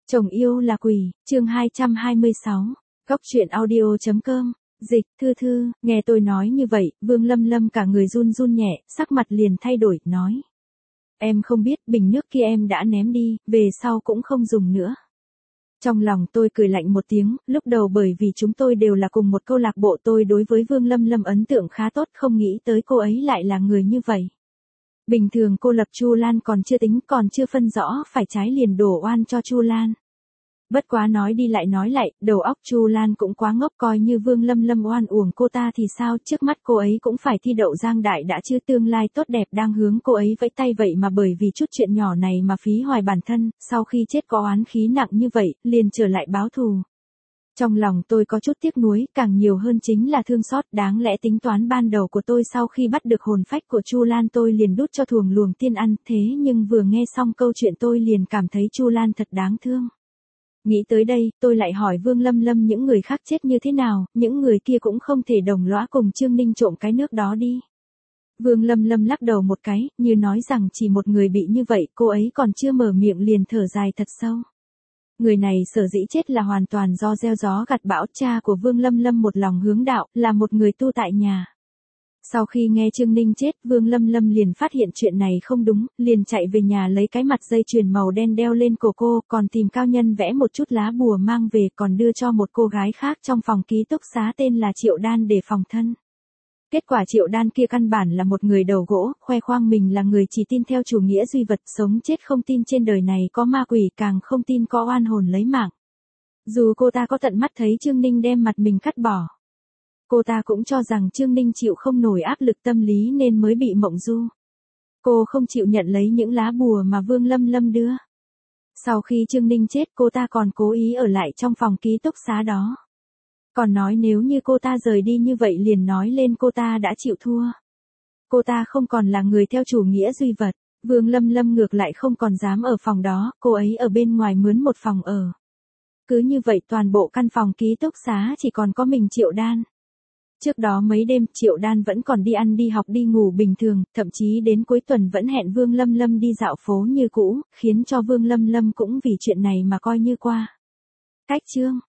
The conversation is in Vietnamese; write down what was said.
Chồng yêu là quỷ, chương 226, Góc truyện audio.com, dịch, thư, nghe tôi nói như vậy, Vương Lâm Lâm cả người run run nhẹ, sắc mặt liền thay đổi, nói. Em không biết, bình nước kia em đã ném đi, về sau cũng không dùng nữa. Trong lòng tôi cười lạnh một tiếng, lúc đầu bởi vì chúng tôi đều là cùng một câu lạc bộ, tôi đối với Vương Lâm Lâm ấn tượng khá tốt, không nghĩ tới cô ấy lại là người như vậy. Bình thường cô lập Chu Lan còn chưa tính, còn chưa phân rõ phải trái liền đổ oan cho Chu Lan. Bất quá nói đi lại nói lại, đầu óc Chu Lan cũng quá ngốc, coi như Vương Lâm Lâm oan uổng cô ta thì sao, trước mắt cô ấy cũng phải thi đậu giang đại đã chứ, tương lai tốt đẹp đang hướng cô ấy vẫy tay, vậy mà bởi vì chút chuyện nhỏ này mà phí hoài bản thân, sau khi chết có oán khí nặng như vậy, liền trở lại báo thù. Trong lòng tôi có chút tiếc nuối, càng nhiều hơn chính là thương xót, đáng lẽ tính toán ban đầu của tôi sau khi bắt được hồn phách của Chu Lan tôi liền đút cho thuồng luồng tiên ăn, thế nhưng vừa nghe xong câu chuyện tôi liền cảm thấy Chu Lan thật đáng thương. Nghĩ tới đây, tôi lại hỏi Vương Lâm Lâm những người khác chết như thế nào, những người kia cũng không thể đồng lõa cùng Trương Ninh trộm cái nước đó đi. Vương Lâm Lâm lắc đầu một cái, như nói rằng chỉ một người bị như vậy, cô ấy còn chưa mở miệng liền thở dài thật sâu. Người này sở dĩ chết là hoàn toàn do gieo gió gặt bão, cha của Vương Lâm Lâm một lòng hướng đạo, là một người tu tại nhà. Sau khi nghe Trương Ninh chết, Vương Lâm Lâm liền phát hiện chuyện này không đúng, liền chạy về nhà lấy cái mặt dây chuyền màu đen đeo lên cổ cô, còn tìm cao nhân vẽ một chút lá bùa mang về, còn đưa cho một cô gái khác trong phòng ký túc xá tên là Triệu Đan để phòng thân. Kết quả Triệu Đan kia căn bản là một người đầu gỗ, khoe khoang mình là người chỉ tin theo chủ nghĩa duy vật, sống chết không tin trên đời này có ma quỷ, càng không tin có oan hồn lấy mạng. Dù cô ta có tận mắt thấy Trương Ninh đem mặt mình cắt bỏ, cô ta cũng cho rằng Trương Ninh chịu không nổi áp lực tâm lý nên mới bị mộng du. Cô không chịu nhận lấy những lá bùa mà Vương Lâm Lâm đưa. Sau khi Trương Ninh chết, cô ta còn cố ý ở lại trong phòng ký túc xá đó. Còn nói nếu như cô ta rời đi như vậy liền nói lên cô ta đã chịu thua. Cô ta không còn là người theo chủ nghĩa duy vật. Vương Lâm Lâm ngược lại không còn dám ở phòng đó, cô ấy ở bên ngoài mướn một phòng ở. Cứ như vậy toàn bộ căn phòng ký túc xá chỉ còn có mình Triệu Đan. Trước đó mấy đêm, Triệu Đan vẫn còn đi ăn đi học đi ngủ bình thường, thậm chí đến cuối tuần vẫn hẹn Vương Lâm Lâm đi dạo phố như cũ, khiến cho Vương Lâm Lâm cũng vì chuyện này mà coi như qua. Cách chương